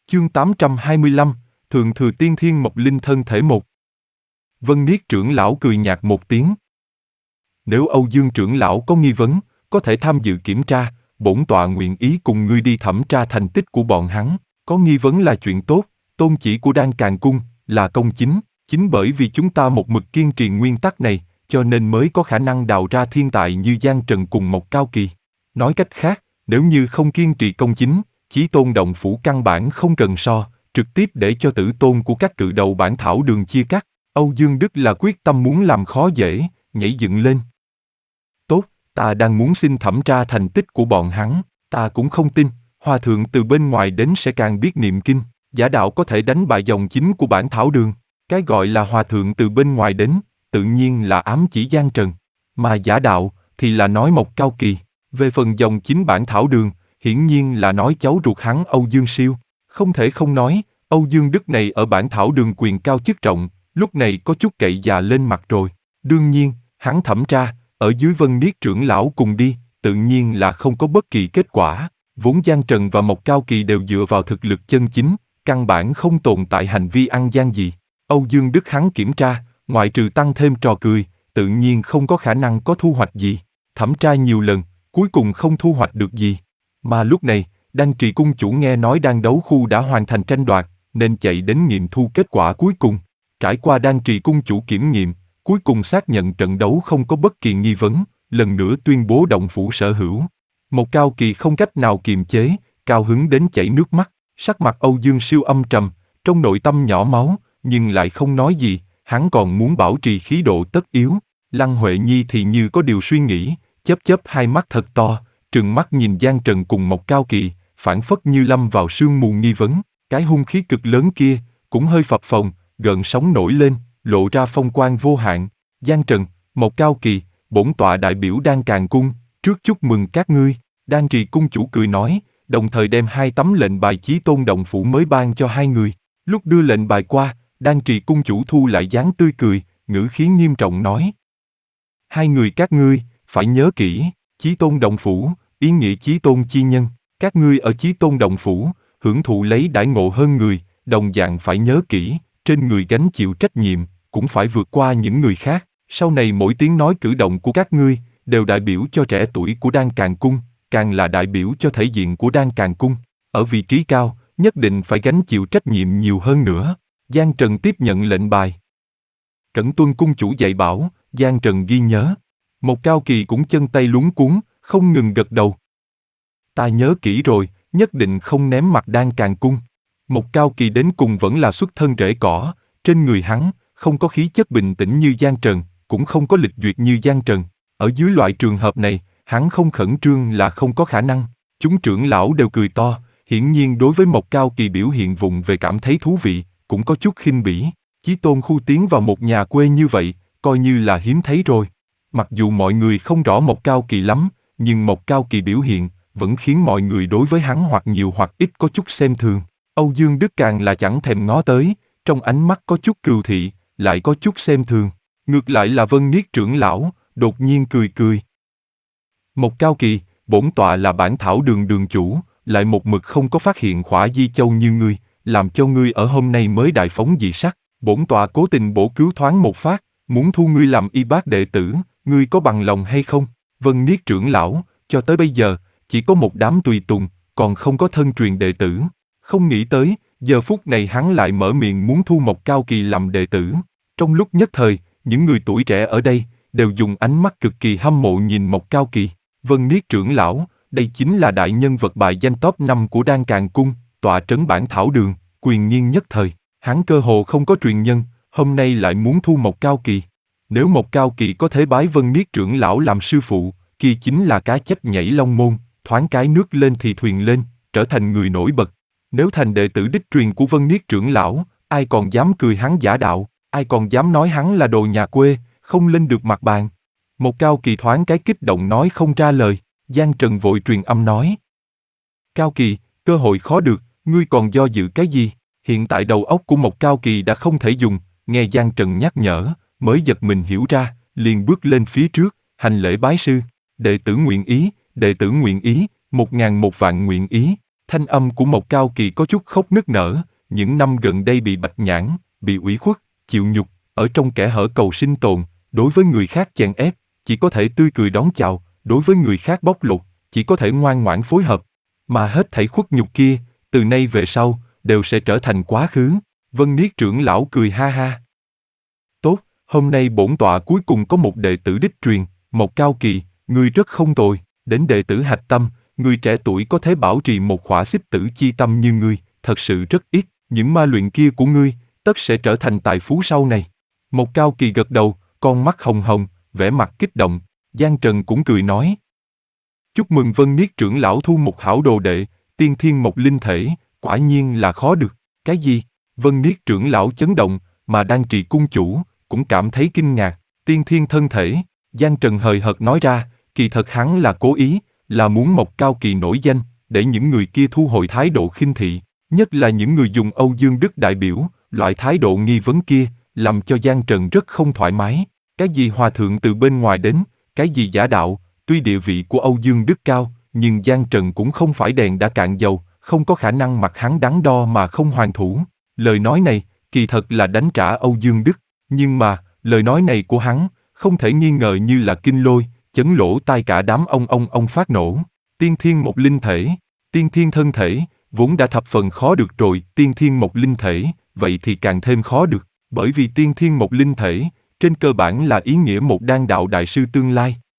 Chương 825, Thượng Thừa Tiên Thiên Mộc Linh Thân Thể 1. Vân Niết trưởng lão cười nhạt một tiếng. Nếu Âu Dương trưởng lão có nghi vấn, có thể tham dự kiểm tra, bổn tọa nguyện ý cùng ngươi đi thẩm tra thành tích của bọn hắn. Có nghi vấn là chuyện tốt, tôn chỉ của Đan Càn Cung là công chính. Chính bởi vì chúng ta một mực kiên trì nguyên tắc này, cho nên mới có khả năng đào ra thiên tài như Giang Trần cùng Mộc Cao Kỳ. Nói cách khác, nếu như không kiên trì công chính, Chí Tôn Động Phủ căn bản không cần so, trực tiếp để cho tử tôn của các cự đầu bản thảo đường chia cắt. Âu Dương Đức là quyết tâm muốn làm khó dễ, nhảy dựng lên. Tốt, ta đang muốn xin thẩm tra thành tích của bọn hắn, ta cũng không tin, hòa thượng từ bên ngoài đến sẽ càng biết niệm kinh, giả đạo có thể đánh bại dòng chính của bản thảo đường. Cái gọi là hòa thượng từ bên ngoài đến, tự nhiên là ám chỉ Giang Trần, mà giả đạo thì là nói Mộc Cao Kỳ. Về phần dòng chính bản thảo đường, hiển nhiên là nói cháu ruột hắn Âu Dương Siêu. Không thể không nói, Âu Dương Đức này ở bản thảo đường quyền cao chức trọng, lúc này có chút cậy già lên mặt rồi. Đương nhiên, hắn thẩm tra, ở dưới Vân Niết trưởng lão cùng đi, tự nhiên là không có bất kỳ kết quả. Vốn Giang Trần và Mộc Cao Kỳ đều dựa vào thực lực chân chính, căn bản không tồn tại hành vi ăn gian gì. Âu Dương Đức hắn kiểm tra, ngoại trừ tăng thêm trò cười, tự nhiên không có khả năng có thu hoạch gì. Thẩm tra nhiều lần, cuối cùng không thu hoạch được gì. Mà lúc này, Đan Trì cung chủ nghe nói Đan đấu khu đã hoàn thành tranh đoạt, nên chạy đến nghiệm thu kết quả cuối cùng. Trải qua Đan Trì cung chủ kiểm nghiệm, cuối cùng xác nhận trận đấu không có bất kỳ nghi vấn, lần nữa tuyên bố động phủ sở hữu. Mộc Cao Kỳ không cách nào kiềm chế, cao hứng đến chảy nước mắt, sắc mặt Âu Dương Siêu âm trầm, trong nội tâm nhỏ máu, nhưng lại không nói gì, hắn còn muốn bảo trì khí độ tất yếu. Lăng Huệ Nhi thì như có điều suy nghĩ, chớp chớp hai mắt thật to, trừng mắt nhìn Giang Trần cùng Mộc Cao Kỳ, phảng phất như lâm vào sương mù nghi vấn. Cái hung khí cực lớn kia cũng hơi phập phồng, gợn sóng nổi lên, lộ ra phong quang vô hạn. Giang Trần, Mộc Cao Kỳ, bổn tọa đại biểu Đan Càn Cung, trước chúc mừng các ngươi. Đan Trì cung chủ cười nói, đồng thời đem 2 tấm lệnh bài Chí Tôn Động Phủ mới ban cho 2 người. Lúc đưa lệnh bài qua, Đan Trì cung chủ thu lại dáng tươi cười, ngữ khí nghiêm trọng nói: 2 người các ngươi phải nhớ kỹ, Chí Tôn Động Phủ, ý nghĩa Chí Tôn chi nhân, các ngươi ở Chí Tôn Động Phủ hưởng thụ lấy đãi ngộ hơn người, đồng dạng phải nhớ kỹ, trên người gánh chịu trách nhiệm, cũng phải vượt qua những người khác. Sau này mỗi tiếng nói cử động của các ngươi đều đại biểu cho trẻ tuổi của Đan Càn Cung, càng là đại biểu cho thể diện của Đan Càn Cung. Ở vị trí cao, nhất định phải gánh chịu trách nhiệm nhiều hơn nữa. Giang Trần tiếp nhận lệnh bài. Cẩn tuân cung chủ dạy bảo, Giang Trần ghi nhớ. Mộc Cao Kỳ cũng chân tay luống cuống, không ngừng gật đầu. Ta nhớ kỹ rồi, nhất định không ném mặt Đan Càn Cung. Mộc Cao Kỳ đến cùng vẫn là xuất thân rễ cỏ, trên người hắn không có khí chất bình tĩnh như Giang Trần, cũng không có lịch duyệt như Giang Trần. Ở dưới loại trường hợp này, hắn không khẩn trương là không có khả năng. Chúng trưởng lão đều cười to, hiển nhiên đối với Mộc Cao Kỳ biểu hiện vụng về cảm thấy thú vị, cũng có chút khinh bỉ. Chí Tôn khu tiến vào một nhà quê như vậy, coi như là hiếm thấy rồi. Mặc dù mọi người không rõ Mộc Cao Kỳ lắm, nhưng Mộc Cao Kỳ biểu hiện vẫn khiến mọi người đối với hắn hoặc nhiều hoặc ít có chút xem thường. Âu Dương Đức càng là chẳng thèm ngó tới, trong ánh mắt có chút cừu thị, lại có chút xem thường. Ngược lại là Vân Niết trưởng lão, đột nhiên cười cười. Mộc Cao Kỳ, bổn tọa là bản thảo đường đường chủ, lại một mực không có phát hiện Khỏa Di Châu như ngươi, làm cho ngươi ở hôm nay mới đại phóng dị sắc. Bổn tọa cố tình bổ cứu thoáng một phát, muốn thu ngươi làm y bác đệ tử, ngươi có bằng lòng hay không? Vân Niết trưởng lão, cho tới bây giờ, chỉ có một đám tùy tùng, còn không có thân truyền đệ tử. Không nghĩ tới, giờ phút này hắn lại mở miệng muốn thu Mộc Cao Kỳ làm đệ tử. Trong lúc nhất thời, những người tuổi trẻ ở đây đều dùng ánh mắt cực kỳ hâm mộ nhìn Mộc Cao Kỳ. Vân Niết trưởng lão, đây chính là đại nhân vật bài danh top 5 của Đan Càn Cung, tọa trấn bản thảo đường, quyền nhiên nhất thời. Hắn cơ hồ không có truyền nhân, hôm nay lại muốn thu Mộc Cao Kỳ. Nếu Mộc Cao Kỳ có thể bái Vân Niết trưởng lão làm sư phụ, kia chính là cá chép nhảy long môn, thoáng cái nước lên thì thuyền lên, trở thành người nổi bật. Nếu thành đệ tử đích truyền của Vân Niết trưởng lão, ai còn dám cười hắn giả đạo, ai còn dám nói hắn là đồ nhà quê, không lên được mặt bàn. Mộc Cao Kỳ thoáng cái kích động nói không ra lời. Giang Trần vội truyền âm nói: Cao Kỳ, cơ hội khó được, ngươi còn do dự cái gì? Hiện tại đầu óc của Mộc Cao Kỳ đã không thể dùng. Nghe Giang Trần nhắc nhở, mới giật mình hiểu ra, liền bước lên phía trước, hành lễ bái sư. Đệ tử nguyện ý, đệ tử nguyện ý, 1001 vạn nguyện ý. Thanh âm của Mộc Cao Kỳ có chút khóc nức nở, những năm gần đây bị bạch nhãn, bị ủy khuất, chịu nhục, ở trong kẻ hở cầu sinh tồn, đối với người khác chèn ép, chỉ có thể tươi cười đón chào, đối với người khác bóc lột, chỉ có thể ngoan ngoãn phối hợp. Mà hết thảy khuất nhục kia, từ nay về sau, đều sẽ trở thành quá khứ. Vân Niết trưởng lão cười ha ha. Tốt, hôm nay bổn tọa cuối cùng có một đệ tử đích truyền, Mộc Cao Kỳ, ngươi rất không tồi, đến đệ tử hạch tâm, người trẻ tuổi có thể bảo trì một khỏa xích tử chi tâm như ngươi, thật sự rất ít, những ma luyện kia của ngươi, tất sẽ trở thành tài phú sau này. Mộc Cao Kỳ gật đầu, con mắt hồng hồng, vẻ mặt kích động, Giang Trần cũng cười nói. Chúc mừng Vân Niết trưởng lão thu một hảo đồ đệ, tiên thiên một linh thể, quả nhiên là khó được. Cái gì? Vân Niết trưởng lão chấn động, mà đang trì cung chủ, cũng cảm thấy kinh ngạc, tiên thiên thân thể, Giang Trần hời hợt nói ra, kỳ thật hắn là cố ý, là muốn Mộc Cao Kỳ nổi danh, để những người kia thu hồi thái độ khinh thị, nhất là những người dùng Âu Dương Đức đại biểu, loại thái độ nghi vấn kia, làm cho Giang Trần rất không thoải mái. Cái gì hòa thượng từ bên ngoài đến, cái gì giả đạo, tuy địa vị của Âu Dương Đức cao, nhưng Giang Trần cũng không phải đèn đã cạn dầu, không có khả năng mặc hắn đắn đo mà không hoàn thủ. Lời nói này, kỳ thật là đánh trả Âu Dương Đức, nhưng mà, lời nói này của hắn, không thể nghi ngờ như là kinh lôi, chấn lỗ tai cả đám ông phát nổ. Tiên thiên một linh thể, tiên thiên thân thể, vốn đã thập phần khó được rồi, tiên thiên một linh thể, vậy thì càng thêm khó được, bởi vì tiên thiên một linh thể, trên cơ bản là ý nghĩa một đan đạo đại sư tương lai,